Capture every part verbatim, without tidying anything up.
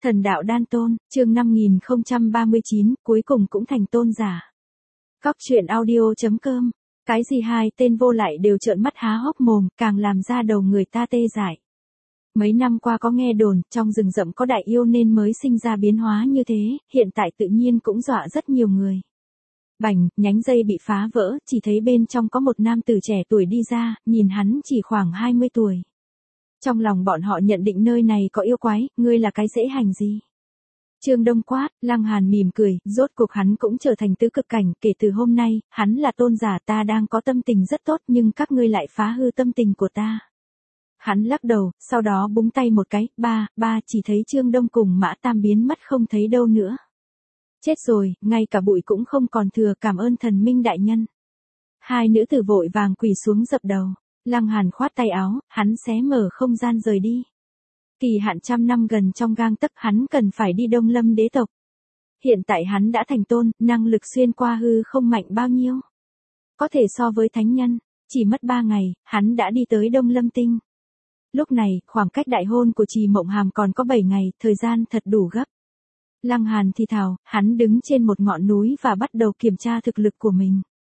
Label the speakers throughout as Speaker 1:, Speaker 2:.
Speaker 1: Thần đạo đan tôn, chương năm nghìn không trăm ba mươi chín, cuối cùng cũng thành tôn giả. Cóc truyện audio chấm com. Cái gì hai tên vô lại đều trợn mắt há hốc mồm, càng làm ra đầu người ta tê dại. Mấy năm qua có nghe đồn, trong rừng rậm có đại yêu nên mới sinh ra biến hóa như thế, hiện tại tự nhiên cũng dọa rất nhiều người. Bành, nhánh dây bị phá vỡ, chỉ thấy bên trong có một nam tử trẻ tuổi đi ra, nhìn hắn chỉ khoảng hai mươi tuổi. Trong lòng bọn họ nhận định nơi này có yêu quái, ngươi là cái dễ hành gì? Trương Đông quát, Lăng Hàn mỉm cười, rốt cuộc hắn cũng trở thành tứ cực cảnh, kể từ hôm nay, hắn là tôn giả, ta đang có tâm tình rất tốt nhưng các ngươi lại phá hư tâm tình của ta. Hắn lắc đầu, sau đó búng tay một cái, ba, ba chỉ thấy Trương Đông cùng Mã Tam biến mất không thấy đâu nữa. Chết rồi, ngay cả bụi cũng không còn thừa, cảm ơn thần minh đại nhân. Hai nữ tử vội vàng quỳ xuống dập đầu. Lăng Hàn khoát tay áo, hắn xé mở không gian rời đi. Kỳ hạn trăm năm gần trong gang tấc, hắn cần phải đi Đông Lâm đế tộc. Hiện tại hắn đã thành tôn, năng lực xuyên qua hư không mạnh bao nhiêu. Có thể so với thánh nhân, chỉ mất ba ngày, hắn đã đi tới Đông Lâm tinh. Lúc này, khoảng cách đại hôn của Trì Mộng Hàm còn có bảy ngày, thời gian thật đủ gấp. Lăng Hàn thì thào, hắn đứng trên một ngọn núi và bắt đầu kiểm tra thực lực của mình.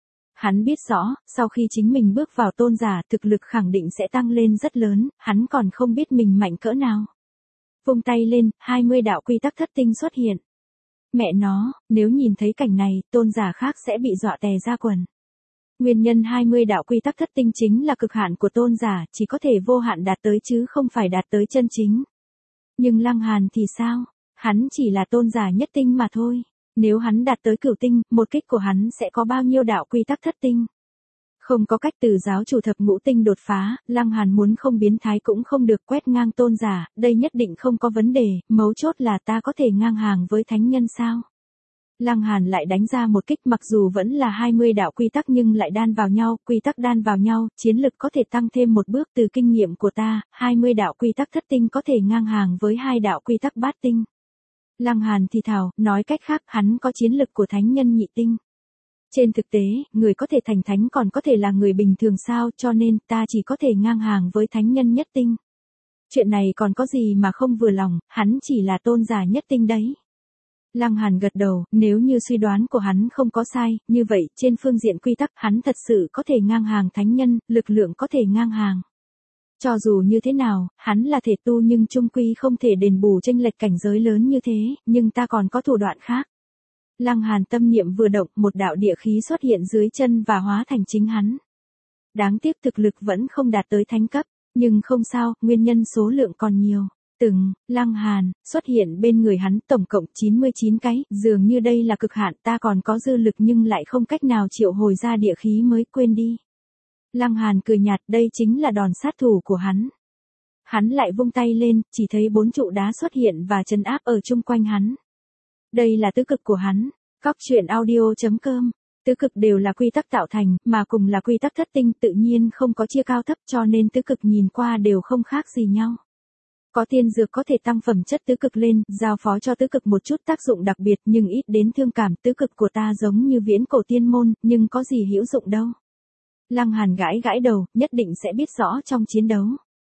Speaker 1: Hắn biết rõ, sau khi chính mình bước vào tôn giả, thực lực khẳng định sẽ tăng lên rất lớn, hắn còn không biết mình mạnh cỡ nào. Vung tay lên, hai mươi đạo quy tắc thất tinh xuất hiện. Mẹ nó, nếu nhìn thấy cảnh này, tôn giả khác sẽ bị dọa tè ra quần. Nguyên nhân hai mươi đạo quy tắc thất tinh chính là cực hạn của tôn giả, chỉ có thể vô hạn đạt tới chứ không phải đạt tới chân chính. Nhưng Lăng Hàn thì sao? Hắn chỉ là tôn giả nhất tinh mà thôi. Nếu hắn đạt tới cửu tinh, một kích của hắn sẽ có bao nhiêu đạo quy tắc thất tinh? Không có cách từ giáo chủ thập ngũ tinh đột phá, Lăng Hàn muốn không biến thái cũng không được, quét ngang tôn giả, đây nhất định không có vấn đề, mấu chốt là ta có thể ngang hàng với thánh nhân sao? Lăng Hàn lại đánh ra một kích, mặc dù vẫn là hai mươi đạo quy tắc nhưng lại đan vào nhau, quy tắc đan vào nhau, chiến lực có thể tăng thêm một bước. Từ kinh nghiệm của ta, hai mươi đạo quy tắc thất tinh có thể ngang hàng với hai đạo quy tắc bát tinh. Lăng Hàn thì thào, nói cách khác, hắn có chiến lực của thánh nhân nhị tinh. Trên thực tế, người có thể thành thánh còn có thể là người bình thường sao, cho nên, ta chỉ có thể ngang hàng với thánh nhân nhất tinh. Chuyện này còn có gì mà không vừa lòng, hắn chỉ là tôn giả nhất tinh đấy. Lăng Hàn gật đầu, nếu như suy đoán của hắn không có sai, như vậy, trên phương diện quy tắc, hắn thật sự có thể ngang hàng thánh nhân, lực lượng có thể ngang hàng. Cho dù như thế nào, hắn là thể tu nhưng chung quy không thể đền bù chênh lệch cảnh giới lớn như thế, nhưng ta còn có thủ đoạn khác. Lăng Hàn tâm niệm vừa động, một đạo địa khí xuất hiện dưới chân và hóa thành chính hắn. Đáng tiếc thực lực vẫn không đạt tới thánh cấp, nhưng không sao, nguyên nhân số lượng còn nhiều. Từng, Lăng Hàn, xuất hiện bên người hắn tổng cộng chín mươi chín cái, dường như đây là cực hạn, ta còn có dư lực nhưng lại không cách nào triệu hồi ra địa khí mới, quên đi. Lăng Hàn cười nhạt, đây chính là đòn sát thủ của hắn. Hắn lại vung tay lên, chỉ thấy bốn trụ đá xuất hiện và trấn áp ở chung quanh hắn. Đây là tứ cực của hắn. Cóc truyện audio chấm com. Tứ cực đều là quy tắc tạo thành, mà cùng là quy tắc thất tinh, tự nhiên không có chia cao thấp, cho nên tứ cực nhìn qua đều không khác gì nhau. Có tiên dược có thể tăng phẩm chất tứ cực lên, giao phó cho tứ cực một chút tác dụng đặc biệt nhưng ít đến thương cảm. Tứ cực của ta giống như viễn cổ tiên môn, nhưng có gì hữu dụng đâu. Lăng Hàn gãi gãi đầu, nhất định sẽ biết rõ trong chiến đấu.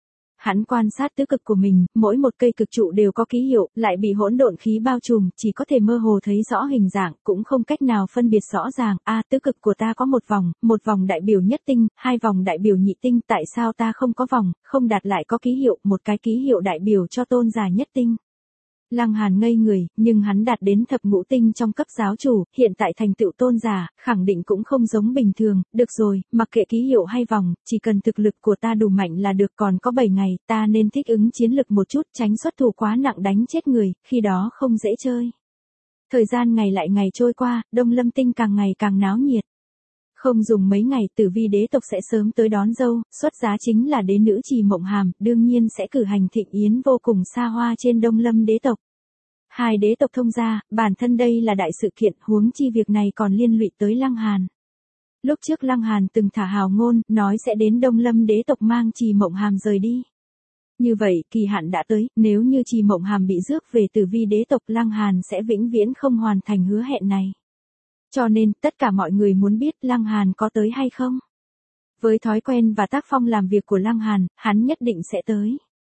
Speaker 1: Hắn quan sát tứ cực của mình, mỗi một cây cực trụ đều có ký hiệu, lại bị hỗn độn khí bao trùm, chỉ có thể mơ hồ thấy rõ hình dạng, cũng không cách nào phân biệt rõ ràng. A, à, tứ cực của ta có một vòng, một vòng đại biểu nhất tinh, hai vòng đại biểu nhị tinh, tại sao ta không có vòng, không đạt lại có ký hiệu, một cái ký hiệu đại biểu cho tôn giả nhất tinh. Lăng Hàn ngây người, nhưng hắn đạt đến thập ngũ tinh trong cấp giáo chủ, hiện tại thành tựu tôn giả, khẳng định cũng không giống bình thường. Được rồi, mặc kệ ký hiệu hay vòng, chỉ cần thực lực của ta đủ mạnh là được, còn có bảy ngày, ta nên thích ứng chiến lực một chút, tránh xuất thủ quá nặng đánh chết người, khi đó không dễ chơi. Thời gian ngày lại ngày trôi qua, Đông Lâm tinh càng ngày càng náo nhiệt. Không dùng mấy ngày, Tử Vi đế tộc sẽ sớm tới đón dâu, xuất giá chính là đế nữ Trì Mộng Hàm, đương nhiên sẽ cử hành thịnh yến vô cùng xa hoa trên Đông Lâm đế tộc. Hai đế tộc thông gia, bản thân đây là đại sự kiện, huống chi việc này còn liên lụy tới Lăng Hàn. Lúc trước Lăng Hàn từng thả hào ngôn, nói sẽ đến Đông Lâm đế tộc mang Trì Mộng Hàm rời đi. Như vậy, kỳ hạn đã tới, nếu như Trì Mộng Hàm bị rước về Tử Vi đế tộc, Lăng Hàn sẽ vĩnh viễn không hoàn thành hứa hẹn này. Cho nên, tất cả mọi người muốn biết Lăng Hàn có tới hay không. Với thói quen và tác phong làm việc của Lăng Hàn, hắn nhất định sẽ tới.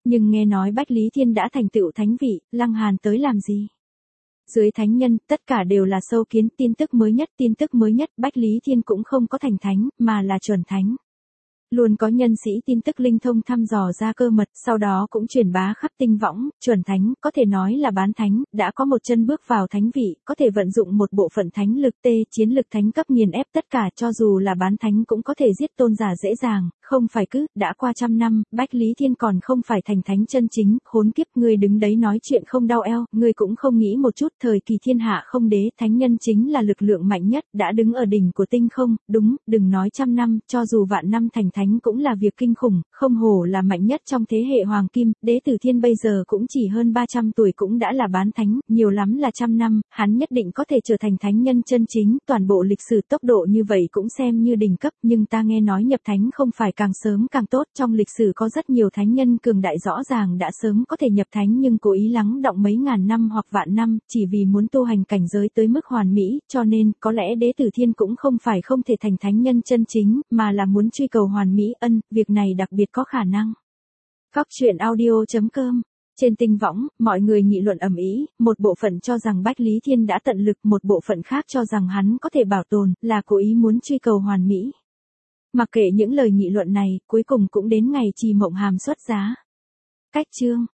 Speaker 1: Nhưng nghe nói Bách Lý Thiên đã thành tựu thánh vị, Lăng Hàn tới làm gì? Dưới thánh nhân, tất cả đều là sâu kiến, tin tức mới nhất, tin tức mới nhất, Bách Lý Thiên cũng không có thành thánh, mà là chuẩn thánh. Luôn có nhân sĩ tin tức linh thông thăm dò ra cơ mật, sau đó cũng truyền bá khắp tinh võng, chuẩn thánh, có thể nói là bán thánh, đã có một chân bước vào thánh vị, có thể vận dụng một bộ phận thánh lực tê, chiến lực thánh cấp nghiền ép tất cả, cho dù là bán thánh cũng có thể giết tôn giả dễ dàng, không phải cứ, đã qua trăm năm, Bách Lý Thiên còn không phải thành thánh chân chính, khốn kiếp, ngươi đứng đấy nói chuyện không đau eo, ngươi cũng không nghĩ một chút, thời kỳ thiên hạ không đế, thánh nhân chính là lực lượng mạnh nhất, đã đứng ở đỉnh của tinh không, đúng, đừng nói trăm năm, cho dù vạn năm thành thánh cũng là việc kinh khủng, không hổ là mạnh nhất trong thế hệ hoàng kim, đế tử thiên bây giờ cũng chỉ hơn ba trăm tuổi cũng đã là bán thánh, nhiều lắm là trăm năm, hắn nhất định có thể trở thành thánh nhân chân chính, toàn bộ lịch sử tốc độ như vậy cũng xem như đỉnh cấp, nhưng ta nghe nói nhập thánh không phải càng sớm càng tốt, trong lịch sử có rất nhiều thánh nhân cường đại rõ ràng đã sớm có thể nhập thánh nhưng cố ý lắng động mấy ngàn năm hoặc vạn năm, chỉ vì muốn tu hành cảnh giới tới mức hoàn mỹ, cho nên, có lẽ đế tử thiên cũng không phải không thể thành thánh nhân chân chính, mà là muốn truy cầu hoàn mỹ. Ân, việc này đặc biệt có khả năng. Góc truyện audio chấm com. Trên tinh võng, mọi người nghị luận ầm ĩ, một bộ phận cho rằng Bách Lý Thiên đã tận lực, một bộ phận khác cho rằng hắn có thể bảo tồn, là cố ý muốn truy cầu hoàn mỹ. Mặc kệ những lời nghị luận này, cuối cùng cũng đến ngày Trì Mộng Hàm xuất giá. Cách chương